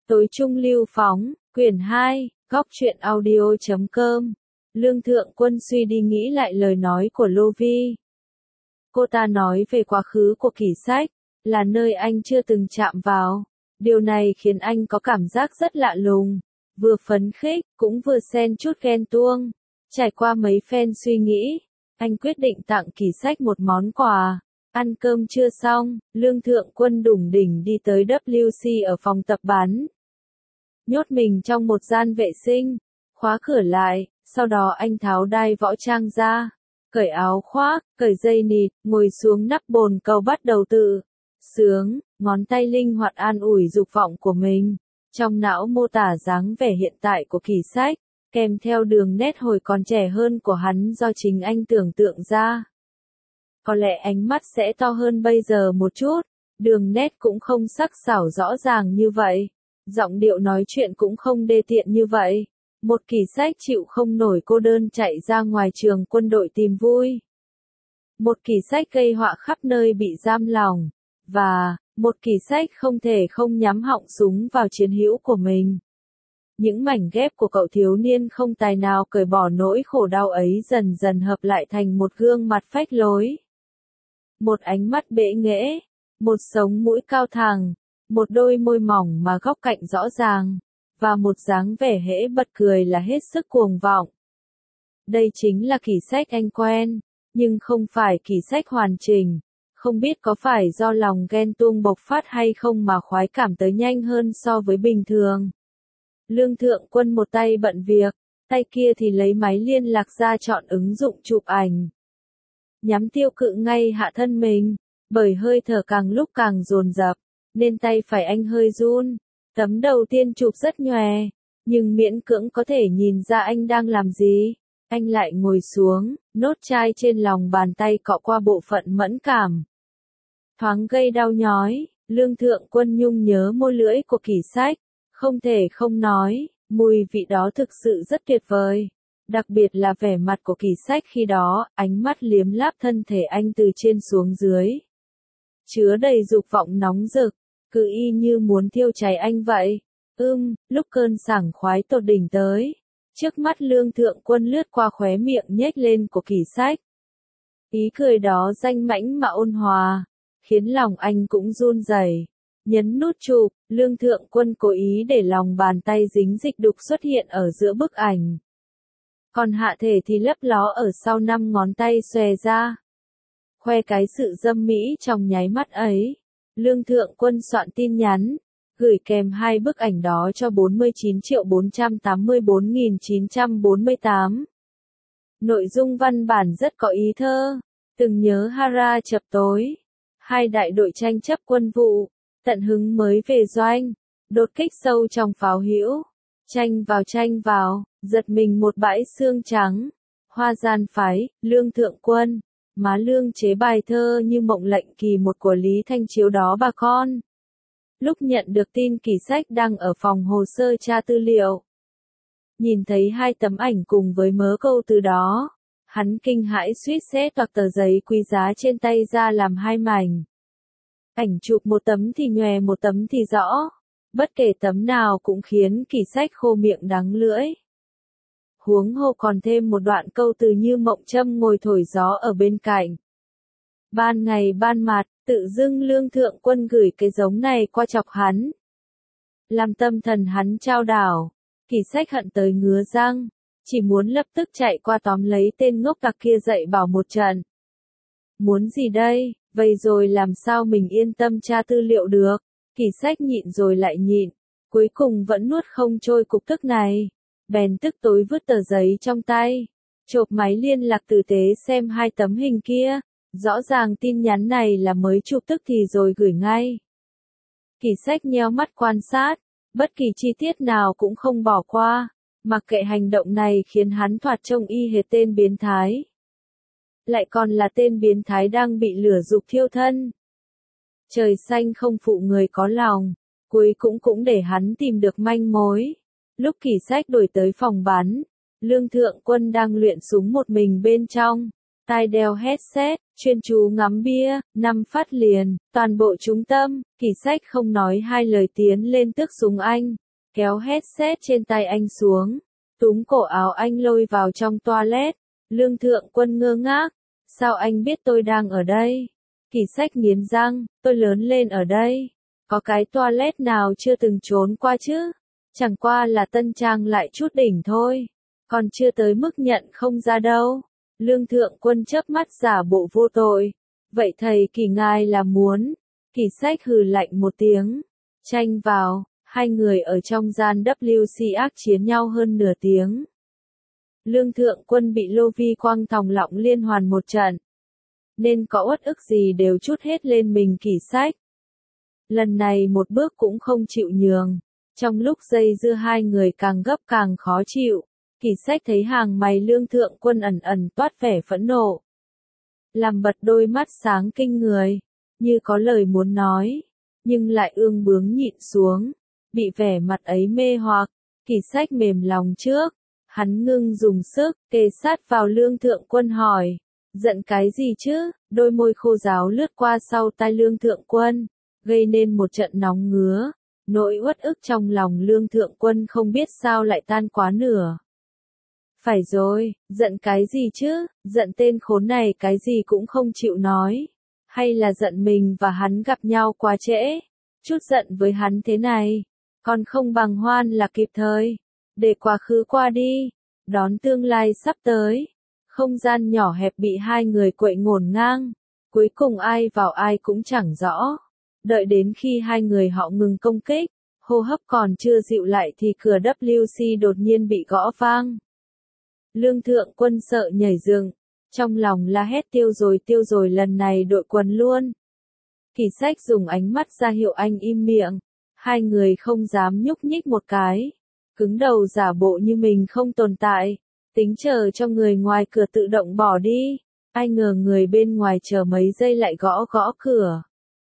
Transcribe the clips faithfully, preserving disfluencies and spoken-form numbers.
Tối trung lưu phóng, quyển hai, góc truyện audio chấm com. Lương Thượng Quân suy đi nghĩ lại lời nói của Lô Vi. Cô ta nói về quá khứ của Kỷ Sách, là nơi anh chưa từng chạm vào. Điều này khiến anh có cảm giác rất lạ lùng, vừa phấn khích, cũng vừa xen chút ghen tuông. Trải qua mấy phen suy nghĩ, anh quyết định tặng Kỷ Sách một món quà. Ăn cơm chưa xong, Lương Thượng Quân đủng đỉnh đi tới W C ở phòng tập bắn. Nhốt mình trong một gian vệ sinh, khóa cửa lại, sau đó anh tháo đai võ trang ra, cởi áo khoác, cởi dây nịt, ngồi xuống nắp bồn cầu bắt đầu tự sướng, ngón tay linh hoạt an ủi dục vọng của mình. Trong não mô tả dáng vẻ hiện tại của Kỷ Sách, kèm theo đường nét hồi còn trẻ hơn của hắn do chính anh tưởng tượng ra. Có lẽ ánh mắt sẽ to hơn bây giờ một chút, đường nét cũng không sắc sảo rõ ràng như vậy, giọng điệu nói chuyện cũng không đê tiện như vậy. Một Kỷ Sách chịu không nổi cô đơn chạy ra ngoài trường quân đội tìm vui. Một Kỷ Sách gây họa khắp nơi bị giam lòng, và một Kỷ Sách không thể không nhắm họng súng vào chiến hữu của mình. Những mảnh ghép của cậu thiếu niên không tài nào cởi bỏ nỗi khổ đau ấy dần dần hợp lại thành một gương mặt phách lối. Một ánh mắt bệ nghễ, một sống mũi cao thẳng, một đôi môi mỏng mà góc cạnh rõ ràng, và một dáng vẻ hễ bật cười là hết sức cuồng vọng. Đây chính là Kỷ Sách anh quen, nhưng không phải Kỷ Sách hoàn chỉnh. Không biết có phải do lòng ghen tuông bộc phát hay không mà khoái cảm tới nhanh hơn so với bình thường. Lương Thượng Quân một tay bận việc, tay kia thì lấy máy liên lạc ra chọn ứng dụng chụp ảnh. Nhắm tiêu cự ngay hạ thân mình, bởi hơi thở càng lúc càng dồn dập, nên tay phải anh hơi run. Tấm đầu tiên chụp rất nhòe, nhưng miễn cưỡng có thể nhìn ra anh đang làm gì. Anh lại ngồi xuống, nốt chai trên lòng bàn tay cọ qua bộ phận mẫn cảm. Thoáng gây đau nhói, Lương Thượng Quân nhung nhớ môi lưỡi của Kỷ Sách, không thể không nói, mùi vị đó thực sự rất tuyệt vời. Đặc biệt là vẻ mặt của Kỷ Sách khi đó, ánh mắt liếm láp thân thể anh từ trên xuống dưới. Chứa đầy dục vọng nóng rực, cứ y như muốn thiêu cháy anh vậy. Ưm, lúc cơn sảng khoái tột đỉnh tới, trước mắt Lương Thượng Quân lướt qua khóe miệng nhếch lên của Kỷ Sách. Ý cười đó danh mãnh mà ôn hòa, khiến lòng anh cũng run rẩy. Nhấn nút chụp, Lương Thượng Quân cố ý để lòng bàn tay dính dịch đục xuất hiện ở giữa bức ảnh. Còn hạ thể thì lấp ló ở sau năm ngón tay xòe ra. Khoe cái sự dâm mỹ trong nháy mắt ấy. Lương Thượng Quân soạn tin nhắn, gửi kèm hai bức ảnh đó cho bốn mươi chín triệu bốn trăm tám mươi tư nghìn chín trăm bốn mươi tám. Nội dung văn bản rất có ý thơ, từng nhớ Hara chập tối. Hai đại đội tranh chấp quân vụ, tận hứng mới về doanh, đột kích sâu trong pháo hữu, tranh vào tranh vào, giật mình một bãi xương trắng. Hoa gian phái, Lương Thượng Quân, má Lương chế bài thơ như mộng lệnh kỳ một của Lý Thanh Chiếu đó bà con. Lúc nhận được tin Kỷ Sách đang ở phòng hồ sơ tra tư liệu, nhìn thấy hai tấm ảnh cùng với mớ câu từ đó, hắn kinh hãi suýt xé toạc tờ giấy quý giá trên tay ra làm hai mảnh. Ảnh chụp một tấm thì nhòe một tấm thì rõ, bất kể tấm nào cũng khiến Kỷ Sách khô miệng đắng lưỡi. Huống hồ còn thêm một đoạn câu từ như mộng châm ngồi thổi gió ở bên cạnh. Ban ngày ban mặt, tự dưng Lương Thượng Quân gửi cái giống này qua chọc hắn. Làm tâm thần hắn trao đảo, Kỷ Sách hận tới ngứa răng, chỉ muốn lập tức chạy qua tóm lấy tên ngốc tặc kia dậy bảo một trận. Muốn gì đây, vậy rồi làm sao mình yên tâm tra tư liệu được. Kỷ Sách nhịn rồi lại nhịn, cuối cùng vẫn nuốt không trôi cục tức này. Bèn tức tối vứt tờ giấy trong tay, chộp máy liên lạc tử tế xem hai tấm hình kia. Rõ ràng tin nhắn này là mới chụp tức thì rồi gửi ngay. Kỷ Sách nheo mắt quan sát, bất kỳ chi tiết nào cũng không bỏ qua, mặc kệ hành động này khiến hắn thoạt trông y hệt tên biến thái. Lại còn là tên biến thái đang bị lửa dục thiêu thân. Trời xanh không phụ người có lòng, cuối cũng cũng để hắn tìm được manh mối. Lúc Kỷ Sách đổi tới phòng bắn, Lương Thượng Quân đang luyện súng một mình bên trong. tai đeo headset, chuyên chú ngắm bia, năm phát liền, toàn bộ trung tâm, Kỷ Sách không nói hai lời tiến lên tước súng anh, kéo headset trên tay anh xuống, túm cổ áo anh lôi vào trong toilet. Lương Thượng Quân ngơ ngác, sao anh biết tôi đang ở đây? Kỷ Sách nghiến răng, tôi lớn lên ở đây, có cái toilet nào chưa từng trốn qua chứ? Chẳng qua là tân trang lại chút đỉnh thôi, còn chưa tới mức nhận không ra đâu. Lương Thượng Quân chớp mắt giả bộ vô tội, vậy thầy Kỷ ngài là muốn? Kỷ Sách hừ lạnh một tiếng, tranh vào, hai người ở trong gian W C ác chiến nhau hơn nửa tiếng. Lương Thượng Quân bị Lô Vi quăng thòng lọng liên hoàn một trận, nên có uất ức gì đều trút hết lên mình Kỷ Sách. Lần này một bước cũng không chịu nhường, trong lúc dây dưa hai người càng gấp càng khó chịu, Kỷ Sách thấy hàng mày Lương Thượng Quân ẩn ẩn toát vẻ phẫn nộ, làm bật đôi mắt sáng kinh người, như có lời muốn nói, nhưng lại ương bướng nhịn xuống, bị vẻ mặt ấy mê hoặc, Kỷ Sách mềm lòng trước, hắn ngưng dùng sức, kề sát vào Lương Thượng Quân hỏi, giận cái gì chứ? Đôi môi khô ráo lướt qua sau tai Lương Thượng Quân, gây nên một trận nóng ngứa, nỗi uất ức trong lòng Lương Thượng Quân không biết sao lại tan quá nửa. Phải rồi, giận cái gì chứ? Giận tên khốn này cái gì cũng không chịu nói, hay là giận mình và hắn gặp nhau quá trễ? Chút giận với hắn thế này, còn không bằng hoan là kịp thời, để quá khứ qua đi, đón tương lai sắp tới. Không gian nhỏ hẹp bị hai người quậy ngổn ngang, cuối cùng ai vào ai cũng chẳng rõ. Đợi đến khi hai người họ ngừng công kích, hô hấp còn chưa dịu lại thì cửa W C đột nhiên bị gõ vang. Lương Thượng Quân sợ nhảy dựng, trong lòng la hét tiêu rồi tiêu rồi, lần này đội quần luôn. Kỷ Sách dùng ánh mắt ra hiệu anh im miệng, hai người không dám nhúc nhích một cái, cứng đầu giả bộ như mình không tồn tại, tính chờ cho người ngoài cửa tự động bỏ đi. Ai ngờ người bên ngoài chờ mấy giây lại gõ gõ cửa,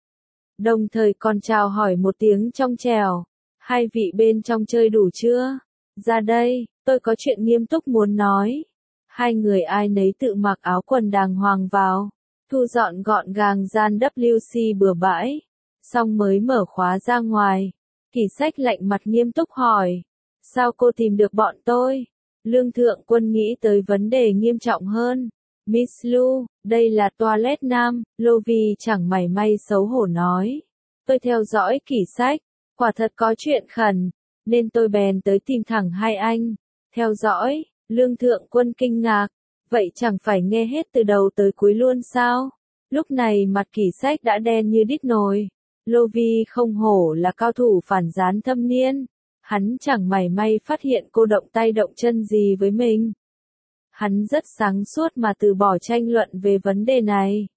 đồng thời còn chào hỏi một tiếng trong trẻo, hai vị bên trong chơi đủ chưa? Ra đây, tôi có chuyện nghiêm túc muốn nói. Hai người ai nấy tự mặc áo quần đàng hoàng vào, thu dọn gọn gàng gian W C bừa bãi, xong mới mở khóa ra ngoài. Kỷ Sách lạnh mặt nghiêm túc hỏi, sao cô tìm được bọn tôi? Lương Thượng Quân nghĩ tới vấn đề nghiêm trọng hơn. Miss Lu, đây là toilet nam, Lô Vi chẳng mảy may xấu hổ nói. Tôi theo dõi Kỷ Sách, quả thật có chuyện khẩn, nên tôi bèn tới tìm thẳng hai anh. Theo dõi, Lương Thượng Quân kinh ngạc, vậy chẳng phải nghe hết từ đầu tới cuối luôn sao? Lúc này mặt Kỷ Sách đã đen như đít nồi. Lô Vi không hổ là cao thủ phản gián thâm niên, hắn chẳng mảy may phát hiện cô động tay động chân gì với mình. Hắn rất sáng suốt mà từ bỏ tranh luận về vấn đề này.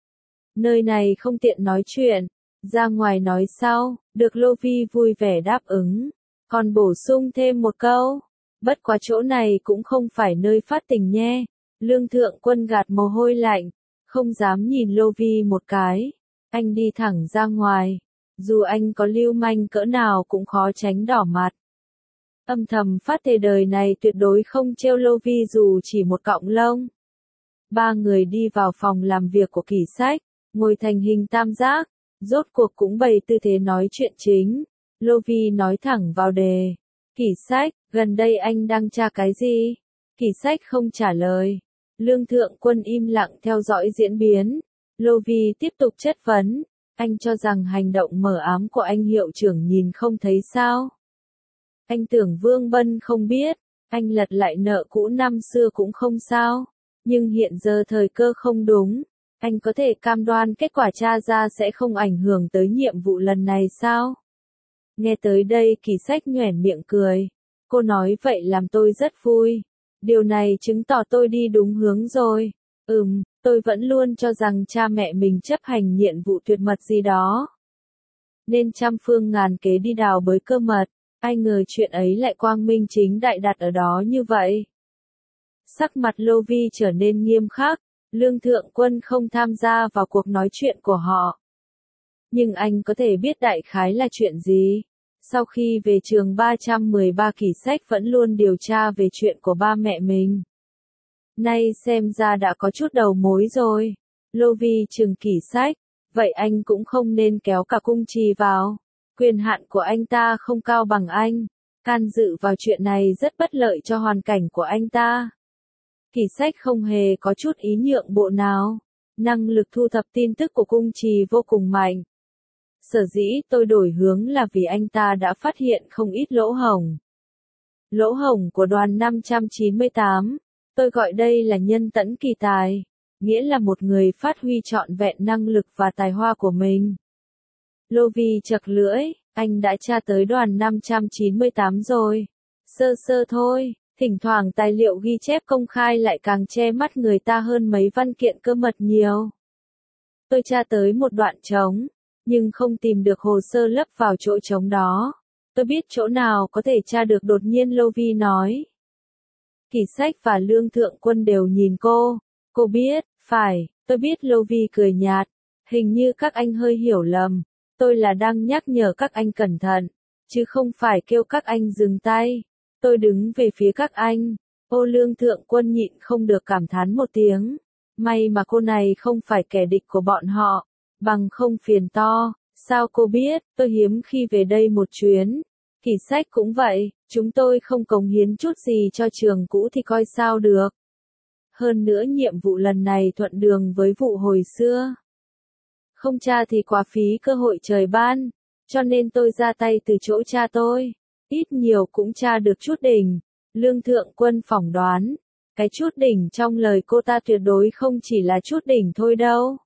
Nơi này không tiện nói chuyện, ra ngoài nói sau, được Lô Vi vui vẻ đáp ứng, còn bổ sung thêm một câu, bất quá chỗ này cũng không phải nơi phát tình nhé. Lương Thượng Quân gạt mồ hôi lạnh, không dám nhìn Lô Vi một cái, anh đi thẳng ra ngoài, dù anh có lưu manh cỡ nào cũng khó tránh đỏ mặt. Âm thầm phát thề đời này tuyệt đối không trêu Lô Vi dù chỉ một cọng lông. Ba người đi vào phòng làm việc của Kỷ Sách, ngồi thành hình tam giác, rốt cuộc cũng bày tư thế nói chuyện chính. Lô Vi nói thẳng vào đề. Kỷ Sách, gần đây anh đang tra cái gì? Kỷ Sách không trả lời. Lương Thượng Quân im lặng theo dõi diễn biến. Lô Vi tiếp tục chất vấn. Anh cho rằng hành động mờ ám của anh hiệu trưởng nhìn không thấy sao? Anh tưởng Vương Bân không biết, anh lật lại nợ cũ năm xưa cũng không sao. Nhưng hiện giờ thời cơ không đúng, anh có thể cam đoan kết quả tra ra sẽ không ảnh hưởng tới nhiệm vụ lần này sao? Nghe tới đây Kỷ Sách nhoẻn miệng cười. Cô nói vậy làm tôi rất vui. Điều này chứng tỏ tôi đi đúng hướng rồi. Ừm, tôi vẫn luôn cho rằng cha mẹ mình chấp hành nhiệm vụ tuyệt mật gì đó, nên trăm phương ngàn kế đi đào bới cơ mật. Ai ngờ chuyện ấy lại quang minh chính đại đặt ở đó như vậy. Sắc mặt Lô Vi trở nên nghiêm khắc, Lương Thượng Quân không tham gia vào cuộc nói chuyện của họ. Nhưng anh có thể biết đại khái là chuyện gì. Sau khi về trường ba trăm mười ba Kỷ Sách vẫn luôn điều tra về chuyện của ba mẹ mình. Nay xem ra đã có chút đầu mối rồi. Lô Vi trừng Kỷ Sách, vậy anh cũng không nên kéo cả cung trì vào. Quyền hạn của anh ta không cao bằng anh. Can dự vào chuyện này rất bất lợi cho hoàn cảnh của anh ta. Kỷ Sách không hề có chút ý nhượng bộ nào. Năng lực thu thập tin tức của cung trì vô cùng mạnh. Sở dĩ tôi đổi hướng là vì anh ta đã phát hiện không ít lỗ hổng. Lỗ hổng của đoàn năm trăm chín mươi tám, tôi gọi đây là nhân tẫn kỳ tài, nghĩa là một người phát huy trọn vẹn năng lực và tài hoa của mình. Lô Vi chật lưỡi, anh đã tra tới đoàn năm trăm chín mươi tám rồi. Sơ sơ thôi, thỉnh thoảng tài liệu ghi chép công khai lại càng che mắt người ta hơn mấy văn kiện cơ mật nhiều. Tôi tra tới một đoạn trống, nhưng không tìm được hồ sơ lấp vào chỗ trống đó. Tôi biết chỗ nào có thể tra được, đột nhiên Lô Vi nói. Kỷ Sách và Lương Thượng Quân đều nhìn cô. Cô biết, phải, tôi biết. Lô Vi cười nhạt. Hình như các anh hơi hiểu lầm. Tôi là đang nhắc nhở các anh cẩn thận, chứ không phải kêu các anh dừng tay. Tôi đứng về phía các anh. Ô Lương Thượng Quân nhịn không được cảm thán một tiếng. May mà cô này không phải kẻ địch của bọn họ, bằng không phiền to. Sao cô biết? Tôi hiếm khi về đây một chuyến. Kỷ Sách cũng vậy, chúng tôi không cống hiến chút gì cho trường cũ thì coi sao được. Hơn nữa nhiệm vụ lần này thuận đường với vụ hồi xưa. Không tra thì quá phí cơ hội trời ban, cho nên tôi ra tay từ chỗ cha tôi. Ít nhiều cũng tra được chút đỉnh. Lương Thượng Quân phỏng đoán, cái chút đỉnh trong lời cô ta tuyệt đối không chỉ là chút đỉnh thôi đâu.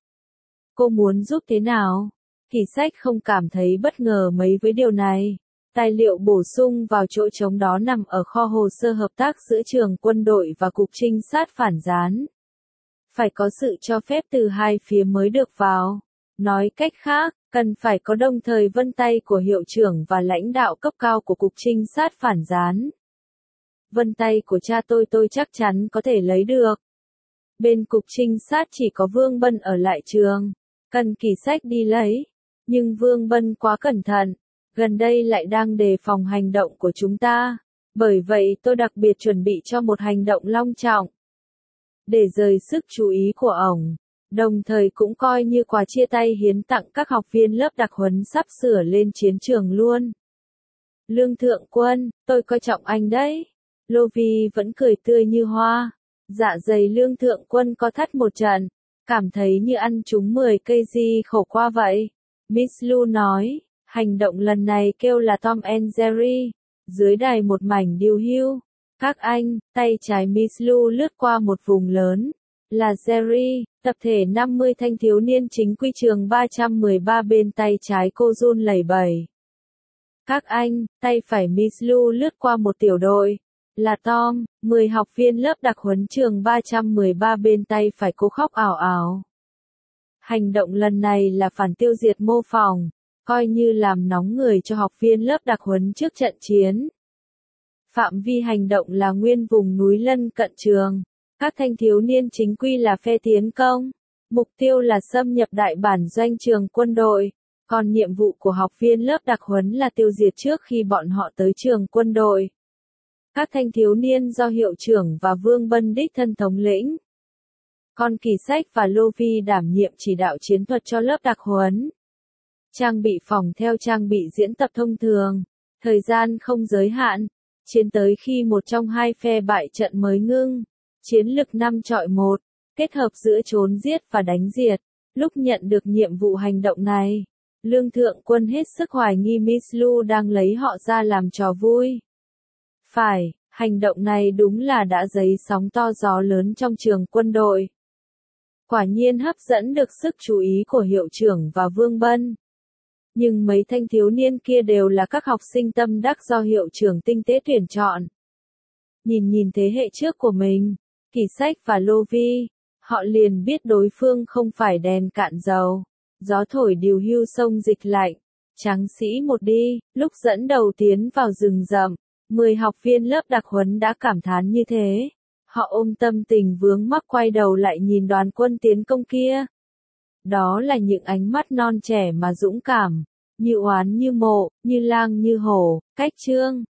Cô muốn giúp thế nào? Kỷ Sách không cảm thấy bất ngờ mấy với điều này. Tài liệu bổ sung vào chỗ trống đó nằm ở kho hồ sơ hợp tác giữa trường quân đội và cục trinh sát phản gián. Phải có sự cho phép từ hai phía mới được vào. Nói cách khác, cần phải có đồng thời vân tay của hiệu trưởng và lãnh đạo cấp cao của cục trinh sát phản gián. Vân tay của cha tôi tôi chắc chắn có thể lấy được. Bên cục trinh sát chỉ có Vương Bân ở lại trường. Cần Kỷ Sách đi lấy. Nhưng Vương Bân quá cẩn thận. Gần đây lại đang đề phòng hành động của chúng ta. Bởi vậy tôi đặc biệt chuẩn bị cho một hành động long trọng. Để rời sức chú ý của ổng. Đồng thời cũng coi như quà chia tay hiến tặng các học viên lớp đặc huấn sắp sửa lên chiến trường luôn. Lương Thượng Quân, tôi coi trọng anh đấy. Lô Vi vẫn cười tươi như hoa. Dạ dày Lương Thượng Quân co thắt một trận. Cảm thấy như ăn trúng mười cây di khổ qua vậy. Miss Lu nói, hành động lần này kêu là Tom and Jerry. Dưới đài một mảnh điều hưu. Các anh, tay trái Miss Lu lướt qua một vùng lớn. Là Jerry, tập thể năm mươi thanh thiếu niên chính quy trường ba trăm mười ba bên tay trái cô run lẩy bẩy. Các anh, tay phải Miss Lu lướt qua một tiểu đội. Là Tom, mười học viên lớp đặc huấn trường ba trăm mười ba bên tay phải cô khóc ảo ảo. Hành động lần này là phản tiêu diệt mô phỏng, coi như làm nóng người cho học viên lớp đặc huấn trước trận chiến. Phạm vi hành động là nguyên vùng núi lân cận trường. Các thanh thiếu niên chính quy là phe tiến công. Mục tiêu là xâm nhập đại bản doanh trường quân đội. Còn nhiệm vụ của học viên lớp đặc huấn là tiêu diệt trước khi bọn họ tới trường quân đội. Các thanh thiếu niên do hiệu trưởng và Vương Bân đích thân thống lĩnh. Còn Kỷ Sách và Lô Vi đảm nhiệm chỉ đạo chiến thuật cho lớp đặc huấn. Trang bị phòng theo trang bị diễn tập thông thường. Thời gian không giới hạn. Chiến tới khi một trong hai phe bại trận mới ngưng. Chiến lực năm chọi một. Kết hợp giữa trốn giết và đánh diệt. Lúc nhận được nhiệm vụ hành động này, Lương Thượng Quân hết sức hoài nghi Miss Lu đang lấy họ ra làm trò vui. Phải, hành động này đúng là đã dấy sóng to gió lớn trong trường quân đội. Quả nhiên hấp dẫn được sức chú ý của hiệu trưởng và Vương Bân. Nhưng mấy thanh thiếu niên kia đều là các học sinh tâm đắc do hiệu trưởng tinh tế tuyển chọn. Nhìn nhìn thế hệ trước của mình, Kỷ Sách và Lô Vi, họ liền biết đối phương không phải đèn cạn dầu. Gió thổi điều hưu sông dịch lạnh, tráng sĩ một đi, lúc dẫn đầu tiến vào rừng rậm, mười học viên lớp đặc huấn đã cảm thán như thế. Họ ôm tâm tình vướng mắc quay đầu lại nhìn đoàn quân tiến công kia. Đó là những ánh mắt non trẻ mà dũng cảm, như oán như mộ, như lang như hổ, cách trương.